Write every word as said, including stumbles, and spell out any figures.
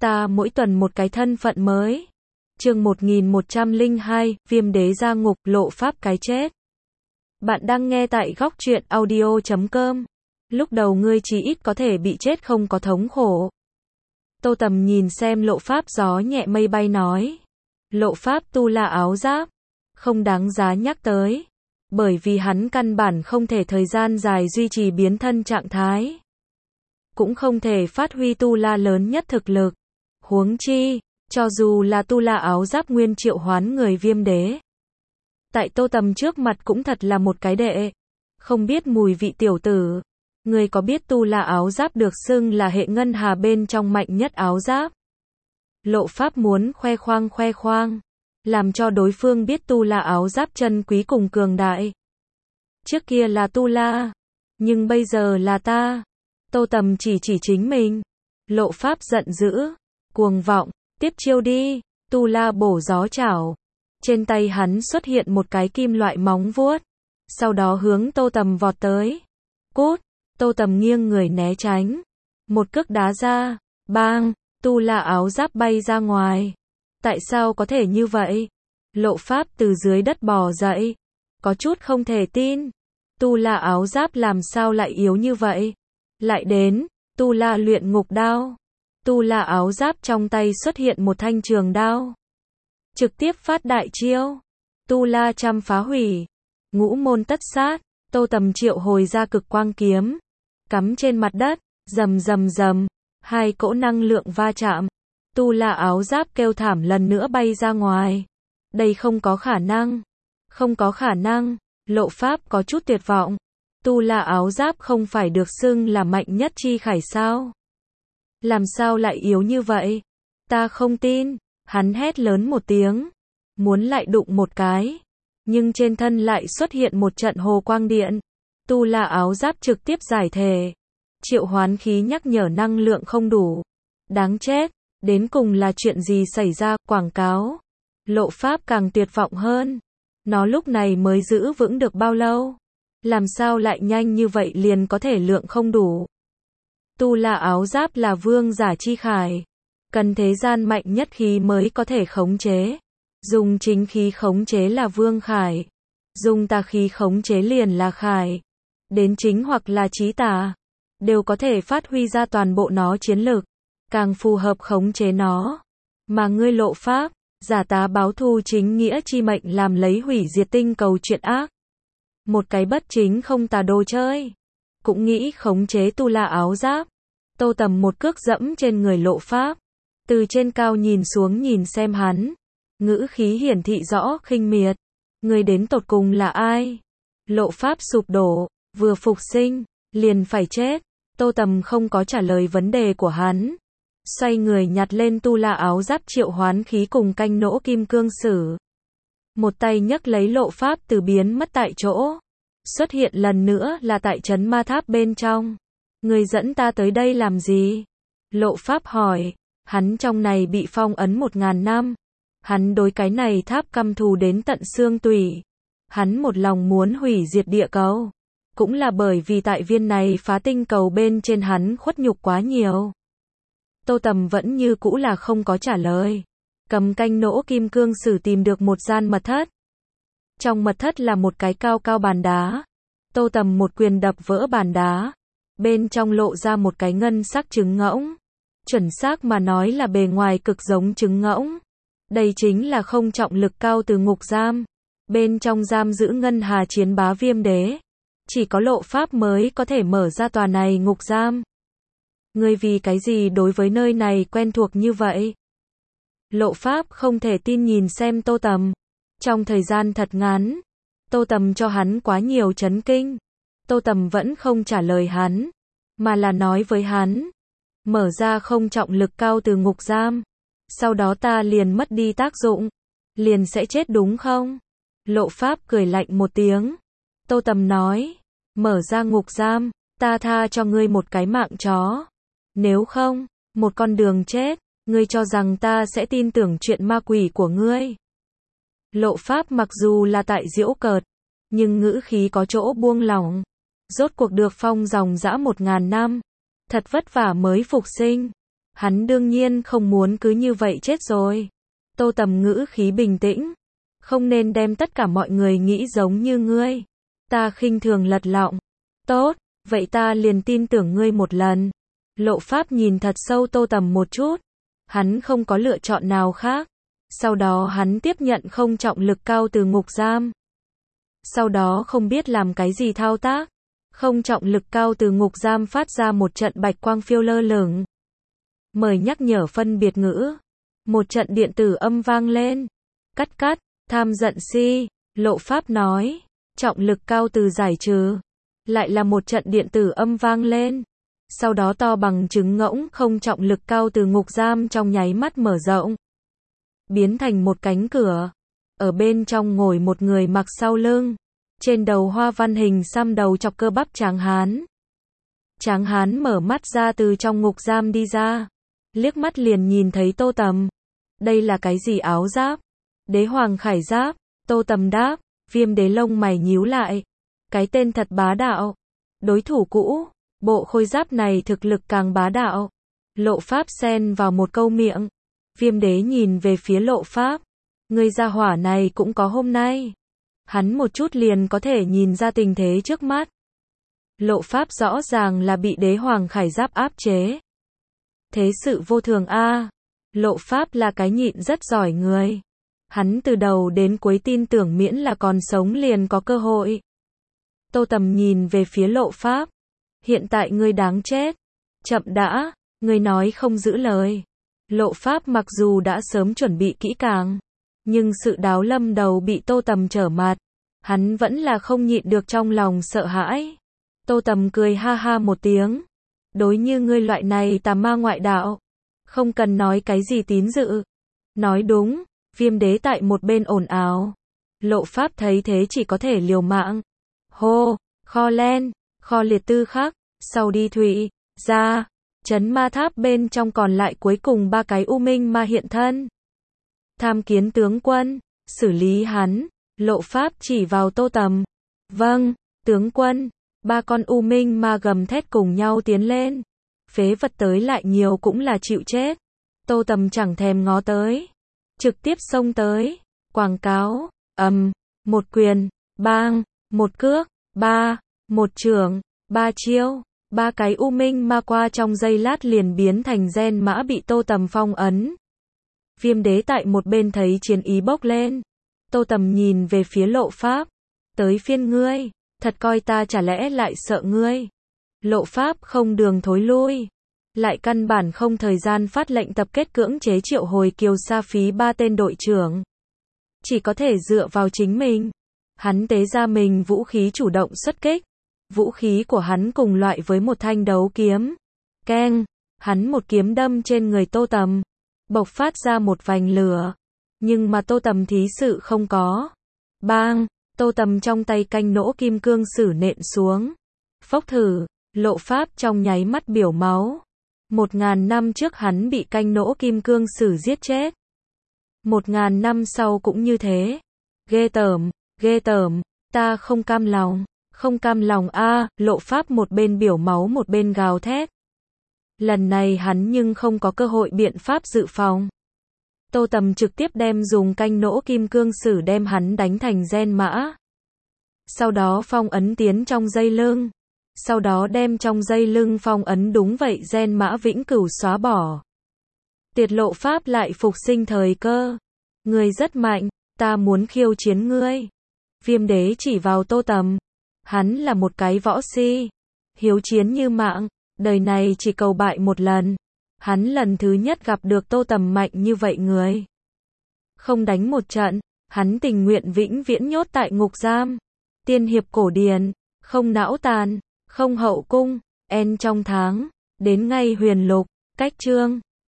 Ta mỗi tuần một cái thân phận mới. Chương một nghìn một trăm lẻ hai, Viêm đế ra ngục, lộ pháp cái chết. Bạn đang nghe tại góc truyện audio chấm com. Lúc đầu ngươi chỉ ít có thể bị chết không có thống khổ. Tô Tầm nhìn xem lộ pháp gió nhẹ mây bay nói. Lộ pháp tu la áo giáp. Không đáng giá nhắc tới. Bởi vì hắn căn bản không thể thời gian dài duy trì biến thân trạng thái. Cũng không thể phát huy tu la lớn nhất thực lực. Huống chi, cho dù là tu la áo giáp nguyên triệu hoán người viêm đế. Tại Tô Tầm trước mặt cũng thật là một cái đệ. Không biết mùi vị tiểu tử. Người có biết tu la áo giáp được xưng là hệ ngân hà bên trong mạnh nhất áo giáp. Lộ pháp muốn khoe khoang khoe khoang. Làm cho đối phương biết tu la áo giáp chân quý cùng cường đại. Trước kia là tu la. Nhưng bây giờ là ta. Tô Tầm chỉ chỉ chính mình. Lộ pháp giận dữ. Cuồng vọng. Tiếp chiêu đi. Tu la bổ gió chảo. Trên tay hắn xuất hiện một cái kim loại móng vuốt. Sau đó hướng Tô Tầm vọt tới. Cút. Tô Tầm nghiêng người né tránh. Một cước đá ra. Bang. Tu la áo giáp bay ra ngoài. Tại sao có thể như vậy? Lộ pháp từ dưới đất bò dậy. Có chút không thể tin. Tu la áo giáp làm sao lại yếu như vậy? Lại đến. Tu la luyện ngục đao. Tu la áo giáp trong tay xuất hiện một thanh trường đao. Trực tiếp phát đại chiêu. Tu la trăm phá hủy. Ngũ môn tất sát. Tô Tầm triệu hồi ra cực quang kiếm. Cắm trên mặt đất. Rầm rầm rầm. Hai cỗ năng lượng va chạm. Tu la áo giáp kêu thảm lần nữa bay ra ngoài. Đây không có khả năng. Không có khả năng. Lộ pháp có chút tuyệt vọng. Tu la áo giáp không phải được xưng là mạnh nhất chi khải sao? Làm sao lại yếu như vậy? Ta không tin. Hắn hét lớn một tiếng. Muốn lại đụng một cái. Nhưng trên thân lại xuất hiện một trận hồ quang điện. Tu la áo giáp trực tiếp giải thể. Triệu hoán khí nhắc nhở năng lượng không đủ. Đáng chết. Đến cùng là chuyện gì xảy ra? Quảng cáo. Lộ pháp càng tuyệt vọng hơn. Nó lúc này mới giữ vững được bao lâu? Làm sao lại nhanh như vậy liền có thể lượng không đủ? Tu la áo giáp là vương giả chi khải. Cần thế gian mạnh nhất khí mới có thể khống chế. Dùng chính khí khống chế là vương khải. Dùng tà khí khống chế liền là khải. Đến chính hoặc là chí tà. Đều có thể phát huy ra toàn bộ nó chiến lực. Càng phù hợp khống chế nó. Mà ngươi lộ pháp, giả tá báo thù chính nghĩa chi mệnh làm lấy hủy diệt tinh cầu chuyện ác. Một cái bất chính không tà đồ chơi. Cũng nghĩ khống chế tu la áo giáp. Tô Tầm một cước dẫm trên người lộ pháp. Từ trên cao nhìn xuống nhìn xem hắn. Ngữ khí hiển thị rõ khinh miệt. Người đến tột cùng là ai? Lộ pháp sụp đổ, vừa phục sinh, liền phải chết. Tô Tầm không có trả lời vấn đề của hắn. Xoay người nhặt lên tu la áo giáp triệu hoán khí cùng canh nỗ kim cương sử. Một tay nhấc lấy lộ pháp từ biến mất tại chỗ. Xuất hiện lần nữa là tại trấn ma tháp bên trong. Người dẫn ta tới đây làm gì? Lộ pháp hỏi. Hắn trong này bị phong ấn một ngàn năm. Hắn đối cái này tháp căm thù đến tận xương tủy. Hắn một lòng muốn hủy diệt địa cầu. Cũng là bởi vì tại viên này phá tinh cầu bên trên hắn khuất nhục quá nhiều. Tô Tầm vẫn như cũ là không có trả lời. Cầm canh nỗ kim cương sử tìm được một gian mật thất. Trong mật thất là một cái cao cao bàn đá. Tô Tầm một quyền đập vỡ bàn đá. Bên trong lộ ra một cái ngân sắc trứng ngỗng. Chuẩn xác mà nói là bề ngoài cực giống trứng ngỗng. Đây chính là không trọng lực cao từ ngục giam. Bên trong giam giữ ngân hà chiến bá viêm đế. Chỉ có lộ pháp mới có thể mở ra tòa này ngục giam. Ngươi vì cái gì đối với nơi này quen thuộc như vậy? Lộ pháp không thể tin nhìn xem Tô Tầm. Trong thời gian thật ngắn, Tô Tầm cho hắn quá nhiều chấn kinh. Tô Tầm vẫn không trả lời hắn, mà là nói với hắn. Mở ra không trọng lực cao từ ngục giam. Sau đó ta liền mất đi tác dụng. Liền sẽ chết đúng không? Lộ pháp cười lạnh một tiếng. Tô Tầm nói. Mở ra ngục giam, ta tha cho ngươi một cái mạng chó. Nếu không, một con đường chết, ngươi cho rằng ta sẽ tin tưởng chuyện ma quỷ của ngươi. Lộ pháp mặc dù là tại giễu cợt, nhưng ngữ khí có chỗ buông lỏng. Rốt cuộc được phong dòng dã một ngàn năm. Thật vất vả mới phục sinh. Hắn đương nhiên không muốn cứ như vậy chết rồi. Tô Tầm ngữ khí bình tĩnh. Không nên đem tất cả mọi người nghĩ giống như ngươi. Ta khinh thường lật lọng. Tốt, vậy ta liền tin tưởng ngươi một lần. Lộ Pháp nhìn thật sâu Tô Tầm một chút. Hắn không có lựa chọn nào khác. Sau đó hắn tiếp nhận không trọng lực cao từ ngục giam. Sau đó không biết làm cái gì thao tác. Không trọng lực cao từ ngục giam phát ra một trận bạch quang phiêu lơ lửng. Mời nhắc nhở phân biệt ngữ. Một trận điện tử âm vang lên. Cắt cắt, tham giận si, Lộ Pháp nói. Trọng lực cao từ giải trừ. Lại là một trận điện tử âm vang lên. Sau đó to bằng trứng ngỗng không trọng lực cao từ ngục giam trong nháy mắt mở rộng. Biến thành một cánh cửa. Ở bên trong ngồi một người mặc sau lưng. Trên đầu hoa văn hình xăm đầu chọc cơ bắp tráng hán. Tráng hán mở mắt ra từ trong ngục giam đi ra. Liếc mắt liền nhìn thấy Tô Tầm. Đây là cái gì áo giáp? Đế hoàng khải giáp. Tô Tầm đáp. Viêm đế lông mày nhíu lại. Cái tên thật bá đạo. Đối thủ cũ. Bộ khôi giáp này thực lực càng bá đạo. Lộ Pháp xen vào một câu miệng. Viêm đế nhìn về phía Lộ Pháp. Người gia hỏa này cũng có hôm nay. Hắn một chút liền có thể nhìn ra tình thế trước mắt. Lộ Pháp rõ ràng là bị đế hoàng khải giáp áp chế. Thế sự vô thường a. Lộ Pháp là cái nhịn rất giỏi người. Hắn từ đầu đến cuối tin tưởng miễn là còn sống liền có cơ hội. Tô Tầm nhìn về phía Lộ Pháp. Hiện tại ngươi đáng chết. Chậm đã, ngươi nói không giữ lời. Lộ Pháp mặc dù đã sớm chuẩn bị kỹ càng. Nhưng sự đáo lâm đầu bị Tô Tầm trở mặt. Hắn vẫn là không nhịn được trong lòng sợ hãi. Tô Tầm cười ha ha một tiếng. Đối như ngươi loại này tà ma ngoại đạo. Không cần nói cái gì tín dự. Nói đúng, viêm đế tại một bên ồn ào. Lộ Pháp thấy thế chỉ có thể liều mạng. Hô, kho len, kho liệt tư khắc, sau đi thủy, ra. Trấn ma tháp bên trong còn lại cuối cùng ba cái u minh ma hiện thân. Tham kiến tướng quân, xử lý hắn. Lộ Pháp chỉ vào Tô Tầm. Vâng, tướng quân. Ba con u minh ma gầm thét cùng nhau tiến lên. Phế vật tới lại nhiều cũng là chịu chết. Tô Tầm chẳng thèm ngó tới. Trực tiếp xông tới. Quảng cáo, ầm, một quyền, bang, một cước, ba, một chưởng, ba chiêu. Ba cái u minh ma qua trong giây lát liền biến thành gen mã bị Tô Tầm phong ấn. Viêm đế tại một bên thấy chiến ý bốc lên. Tô Tầm nhìn về phía Lộ Pháp. Tới phiên ngươi, thật coi ta chả lẽ lại sợ ngươi. Lộ Pháp không đường thối lui. Lại căn bản không thời gian phát lệnh tập kết cưỡng chế triệu hồi Kiều Sa Phí ba tên đội trưởng. Chỉ có thể dựa vào chính mình. Hắn tế ra mình vũ khí chủ động xuất kích. Vũ khí của hắn cùng loại với một thanh đấu kiếm. Keng, hắn một kiếm đâm trên người Tô Tầm. Bộc phát ra một vành lửa. Nhưng mà Tô Tầm thí sự không có. Bang, Tô Tầm trong tay canh nỗ kim cương sử nện xuống. Phốc thử, Lộ Pháp trong nháy mắt biểu máu. Một ngàn năm trước hắn bị canh nỗ kim cương sử giết chết. Một ngàn năm sau cũng như thế. Ghê tởm, ghê tởm, ta không cam lòng. Không cam lòng a, à, Lộ Pháp một bên biểu máu một bên gào thét. Lần này hắn nhưng không có cơ hội biện pháp dự phòng. Tô Tầm trực tiếp đem dùng canh nỗ kim cương sử đem hắn đánh thành gen mã. Sau đó phong ấn tiến trong dây lưng. Sau đó đem trong dây lưng phong ấn đúng vậy gen mã vĩnh cửu xóa bỏ. Tiệt Lộ Pháp lại phục sinh thời cơ. Ngươi rất mạnh, ta muốn khiêu chiến ngươi. Viêm đế chỉ vào Tô Tầm. Hắn là một cái võ si. Hiếu chiến như mạng. Đời này chỉ cầu bại một lần. Hắn lần thứ nhất gặp được Tô Tầm mạnh như vậy người. Không đánh một trận. Hắn tình nguyện vĩnh viễn nhốt tại ngục giam. Tiên hiệp cổ điển. Không não tàn. Không hậu cung. En trong tháng. Đến ngay huyền lục. Cách chương.